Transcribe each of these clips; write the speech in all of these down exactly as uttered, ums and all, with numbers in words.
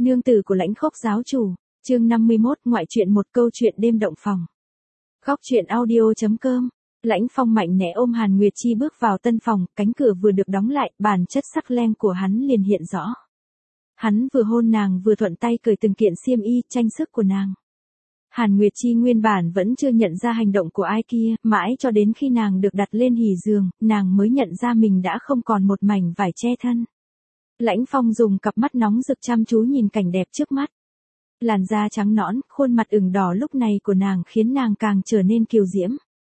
Nương tử của Lãnh Khốc giáo chủ, chương năm mươi mốt, ngoại truyện, một câu chuyện đêm động phòng. Góc truyện audio chấm com. Lãnh Phong mạnh mẽ ôm Hàn Nguyệt Chi bước vào tân phòng, cánh cửa vừa được đóng lại, bản chất sắc lem của hắn liền hiện rõ. Hắn vừa hôn nàng vừa thuận tay cởi từng kiện xiêm y, tranh sức của nàng. Hàn Nguyệt Chi nguyên bản vẫn chưa nhận ra hành động của ai kia, mãi cho đến khi nàng được đặt lên hỉ giường, nàng mới nhận ra mình đã không còn một mảnh vải che thân. Lãnh Phong dùng cặp mắt nóng rực chăm chú nhìn cảnh đẹp trước mắt. Làn da trắng nõn, khuôn mặt ửng đỏ lúc này của nàng khiến nàng càng trở nên kiều diễm.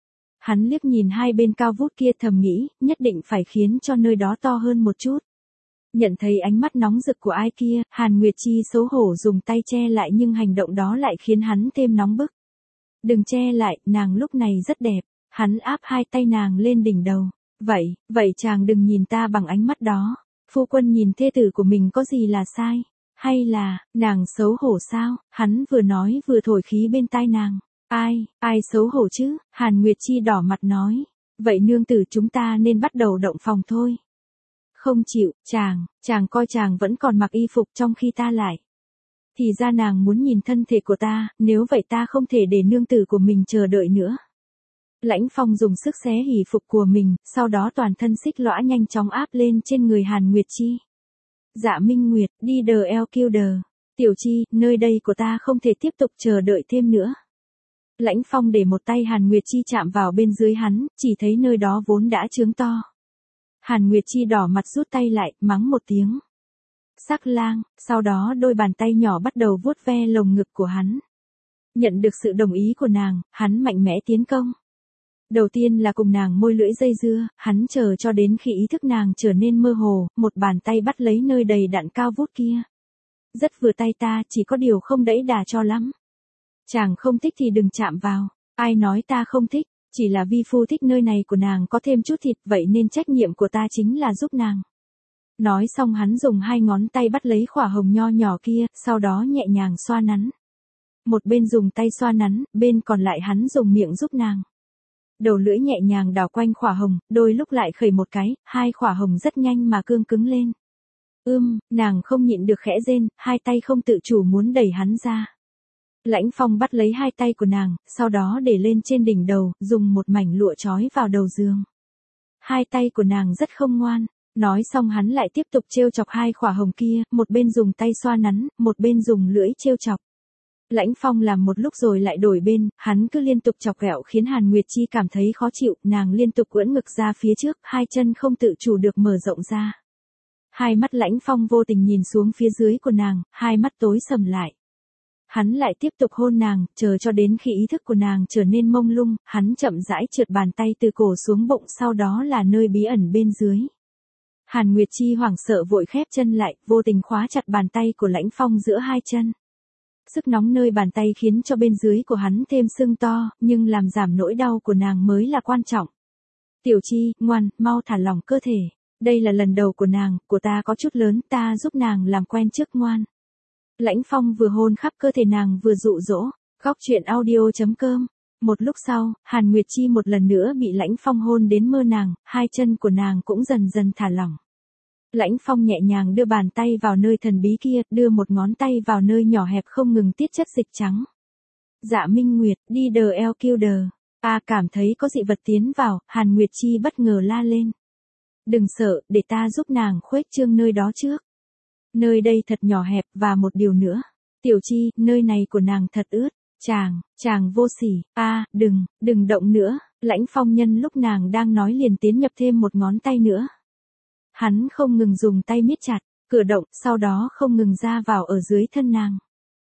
Hắn liếc nhìn hai bên cao vút kia thầm nghĩ, nhất định phải khiến cho nơi đó to hơn một chút. Nhận thấy ánh mắt nóng rực của ai kia, Hàn Nguyệt Chi xấu hổ dùng tay che lại nhưng hành động đó lại khiến hắn thêm nóng bức. Đừng che lại, nàng lúc này rất đẹp. Hắn áp hai tay nàng lên đỉnh đầu. Vậy, vậy chàng đừng nhìn ta bằng ánh mắt đó. Phu quân nhìn thê tử của mình có gì là sai? Hay là, nàng xấu hổ sao? Hắn vừa nói vừa thổi khí bên tai nàng. Ai, ai xấu hổ chứ? Hàn Nguyệt Chi đỏ mặt nói. Vậy nương tử chúng ta nên bắt đầu động phòng thôi. Không chịu, chàng, chàng coi chàng vẫn còn mặc y phục trong khi ta lại. Thì ra nàng muốn nhìn thân thể của ta, nếu vậy ta không thể để nương tử của mình chờ đợi nữa. Lãnh Phong dùng sức xé hỉ phục của mình, sau đó toàn thân xích lõa nhanh chóng áp lên trên người Hàn Nguyệt Chi. Dạ Minh Nguyệt, đi đờ eo kêu đờ. Tiểu Chi, nơi đây của ta không thể tiếp tục chờ đợi thêm nữa. Lãnh Phong để một tay Hàn Nguyệt Chi chạm vào bên dưới hắn, chỉ thấy nơi đó vốn đã chướng to. Hàn Nguyệt Chi đỏ mặt rút tay lại, mắng một tiếng. Sắc lang, sau đó đôi bàn tay nhỏ bắt đầu vuốt ve lồng ngực của hắn. Nhận được sự đồng ý của nàng, hắn mạnh mẽ tiến công. Đầu tiên là cùng nàng môi lưỡi dây dưa, hắn chờ cho đến khi ý thức nàng trở nên mơ hồ, một bàn tay bắt lấy nơi đầy đặn cao vút kia. Rất vừa tay ta, chỉ có điều không đẫy đà cho lắm. Chàng không thích thì đừng chạm vào. Ai nói ta không thích, chỉ là vi phu thích nơi này của nàng có thêm chút thịt, vậy nên trách nhiệm của ta chính là giúp nàng. Nói xong hắn dùng hai ngón tay bắt lấy khỏa hồng nho nhỏ kia, sau đó nhẹ nhàng xoa nắn. Một bên dùng tay xoa nắn, bên còn lại hắn dùng miệng giúp nàng. Đầu lưỡi nhẹ nhàng đảo quanh khỏa hồng, đôi lúc lại khẩy một cái, hai khỏa hồng rất nhanh mà cương cứng lên. Ưm, nàng không nhịn được khẽ rên, hai tay không tự chủ muốn đẩy hắn ra. Lãnh Phong bắt lấy hai tay của nàng, sau đó để lên trên đỉnh đầu, dùng một mảnh lụa trói vào đầu giường. Hai tay của nàng rất không ngoan. Nói xong hắn lại tiếp tục trêu chọc hai khỏa hồng kia, một bên dùng tay xoa nắn, một bên dùng lưỡi trêu chọc. Lãnh Phong làm một lúc rồi lại đổi bên, hắn cứ liên tục chọc ghẹo khiến Hàn Nguyệt Chi cảm thấy khó chịu, nàng liên tục ưỡn ngực ra phía trước, hai chân không tự chủ được mở rộng ra. Hai mắt Lãnh Phong vô tình nhìn xuống phía dưới của nàng, hai mắt tối sầm lại. Hắn lại tiếp tục hôn nàng, chờ cho đến khi ý thức của nàng trở nên mông lung, hắn chậm rãi trượt bàn tay từ cổ xuống bụng, sau đó là nơi bí ẩn bên dưới. Hàn Nguyệt Chi hoảng sợ vội khép chân lại, vô tình khóa chặt bàn tay của Lãnh Phong giữa hai chân. Sức nóng nơi bàn tay khiến cho bên dưới của hắn thêm sưng to, nhưng làm giảm nỗi đau của nàng mới là quan trọng. Tiểu Chi, ngoan, mau thả lỏng cơ thể. Đây là lần đầu của nàng, của ta có chút lớn, ta giúp nàng làm quen trước, ngoan. Lãnh Phong vừa hôn khắp cơ thể nàng vừa dụ dỗ. Góc truyện audio chấm com. Một lúc sau, Hàn Nguyệt Chi một lần nữa bị Lãnh Phong hôn đến mơ nàng, hai chân của nàng cũng dần dần thả lỏng. Lãnh Phong nhẹ nhàng đưa bàn tay vào nơi thần bí kia, đưa một ngón tay vào nơi nhỏ hẹp không ngừng tiết chất dịch trắng. Dạ Minh Nguyệt, đi đờ eo kêu đờ. A cảm thấy có dị vật tiến vào, Hàn Nguyệt Chi bất ngờ la lên. Đừng sợ, để ta giúp nàng khuếch trương nơi đó trước. Nơi đây thật nhỏ hẹp, và một điều nữa. Tiểu Chi, nơi này của nàng thật ướt. Chàng, chàng vô sỉ. A, đừng, đừng động nữa. Lãnh Phong nhân lúc nàng đang nói liền tiến nhập thêm một ngón tay nữa. Hắn không ngừng dùng tay miết chặt, cử động, sau đó không ngừng ra vào ở dưới thân nàng.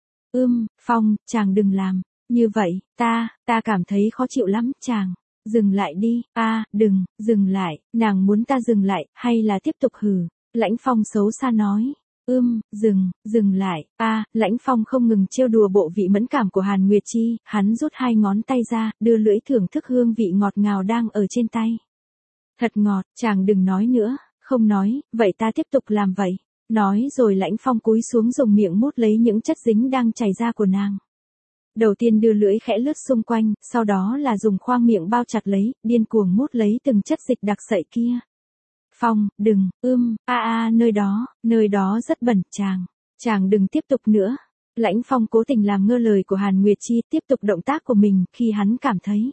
Ưm, Phong, chàng đừng làm. Như vậy, ta, ta cảm thấy khó chịu lắm, chàng. Dừng lại đi. A, đừng, dừng lại. Nàng muốn ta dừng lại, hay là tiếp tục hừ. Lãnh Phong xấu xa nói. Ưm, dừng, dừng lại. A, Lãnh Phong không ngừng trêu đùa bộ vị mẫn cảm của Hàn Nguyệt Chi, hắn rút hai ngón tay ra, đưa lưỡi thưởng thức hương vị ngọt ngào đang ở trên tay. Thật ngọt, chàng đừng nói nữa. Không nói, vậy ta tiếp tục làm vậy. Nói rồi Lãnh Phong cúi xuống dùng miệng mút lấy những chất dính đang chảy ra của nàng. Đầu tiên đưa lưỡi khẽ lướt xung quanh, sau đó là dùng khoang miệng bao chặt lấy, điên cuồng mút lấy từng chất dịch đặc sậy kia. Phong, đừng, ưm, a a nơi đó, nơi đó rất bẩn, chàng. Chàng đừng tiếp tục nữa. Lãnh Phong cố tình làm ngơ lời của Hàn Nguyệt Chi, tiếp tục động tác của mình, khi hắn cảm thấy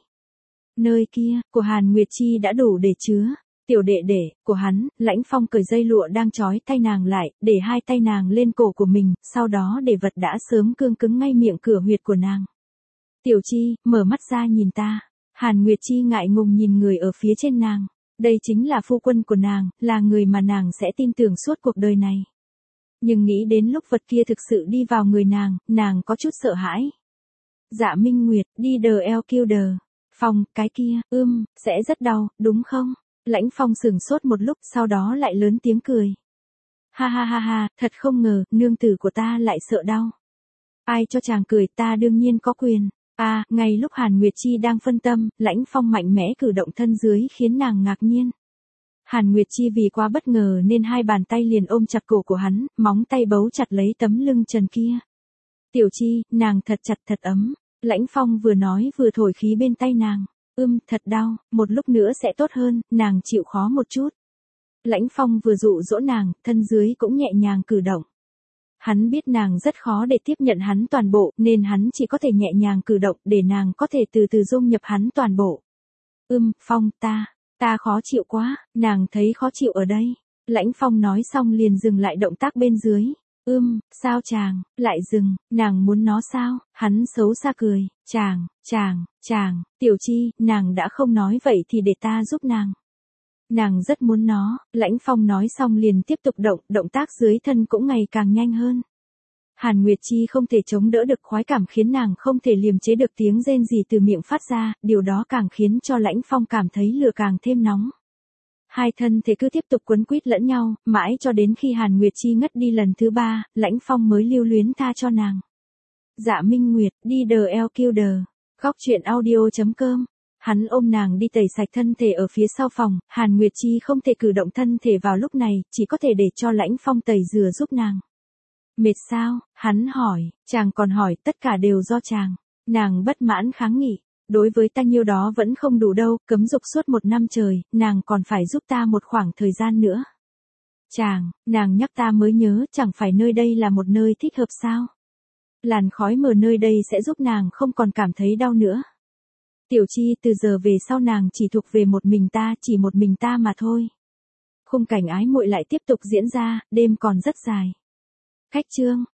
nơi kia, của Hàn Nguyệt Chi đã đủ để chứa. Tiểu đệ đệ, của hắn, Lãnh Phong cởi dây lụa đang trói tay nàng lại, để hai tay nàng lên cổ của mình, sau đó để vật đã sớm cương cứng ngay miệng cửa huyệt của nàng. Tiểu Chi, mở mắt ra nhìn ta. Hàn Nguyệt Chi ngại ngùng nhìn người ở phía trên nàng. Đây chính là phu quân của nàng, là người mà nàng sẽ tin tưởng suốt cuộc đời này. Nhưng nghĩ đến lúc vật kia thực sự đi vào người nàng, nàng có chút sợ hãi. Dạ Minh Nguyệt, đi đờ eo kêu đờ. Phong, cái kia, ưm, sẽ rất đau, đúng không? Lãnh Phong sừng sốt một lúc, sau đó lại lớn tiếng cười. Ha ha ha ha, thật không ngờ, nương tử của ta lại sợ đau. Ai cho chàng cười, ta đương nhiên có quyền. À, ngay lúc Hàn Nguyệt Chi đang phân tâm, Lãnh Phong mạnh mẽ cử động thân dưới khiến nàng ngạc nhiên. Hàn Nguyệt Chi vì quá bất ngờ nên hai bàn tay liền ôm chặt cổ của hắn, móng tay bấu chặt lấy tấm lưng trần kia. Tiểu Chi, nàng thật chặt thật ấm. Lãnh Phong vừa nói vừa thổi khí bên tay nàng. Ưm, thật đau, một lúc nữa sẽ tốt hơn, nàng chịu khó một chút. Lãnh Phong vừa dụ dỗ nàng, thân dưới cũng nhẹ nhàng cử động. Hắn biết nàng rất khó để tiếp nhận hắn toàn bộ, nên hắn chỉ có thể nhẹ nhàng cử động để nàng có thể từ từ dung nhập hắn toàn bộ. Ưm, Phong, ta, ta khó chịu quá, nàng thấy khó chịu ở đây. Lãnh Phong nói xong liền dừng lại động tác bên dưới. Ưm, sao chàng, lại dừng, nàng muốn nó sao? Hắn xấu xa cười, chàng, chàng, chàng, Tiểu Chi, nàng đã không nói vậy thì để ta giúp nàng. Nàng rất muốn nó, Lãnh Phong nói xong liền tiếp tục động, động tác dưới thân cũng ngày càng nhanh hơn. Hàn Nguyệt Chi không thể chống đỡ được khoái cảm khiến nàng không thể liềm chế được tiếng rên gì từ miệng phát ra, điều đó càng khiến cho Lãnh Phong cảm thấy lửa càng thêm nóng. Hai thân thể cứ tiếp tục quấn quýt lẫn nhau, mãi cho đến khi Hàn Nguyệt Chi ngất đi lần thứ ba, Lãnh Phong mới lưu luyến tha cho nàng. Dạ Minh Nguyệt, đi đờ eo kêu đờ. Góc truyện audio chấm com. Hắn ôm nàng đi tẩy sạch thân thể ở phía sau phòng, Hàn Nguyệt Chi không thể cử động thân thể vào lúc này, chỉ có thể để cho Lãnh Phong tẩy rửa giúp nàng. Mệt sao? Hắn hỏi, chàng còn hỏi, tất cả đều do chàng. Nàng bất mãn kháng nghị. Đối với ta nhiêu đó vẫn không đủ đâu, cấm dục suốt một năm trời, nàng còn phải giúp ta một khoảng thời gian nữa. Chàng, nàng nhắc ta mới nhớ, chẳng phải nơi đây là một nơi thích hợp sao? Làn khói mờ nơi đây sẽ giúp nàng không còn cảm thấy đau nữa. Tiểu Chi, từ giờ về sau nàng chỉ thuộc về một mình ta, chỉ một mình ta mà thôi. Khung cảnh ái muội lại tiếp tục diễn ra, đêm còn rất dài. Khách chương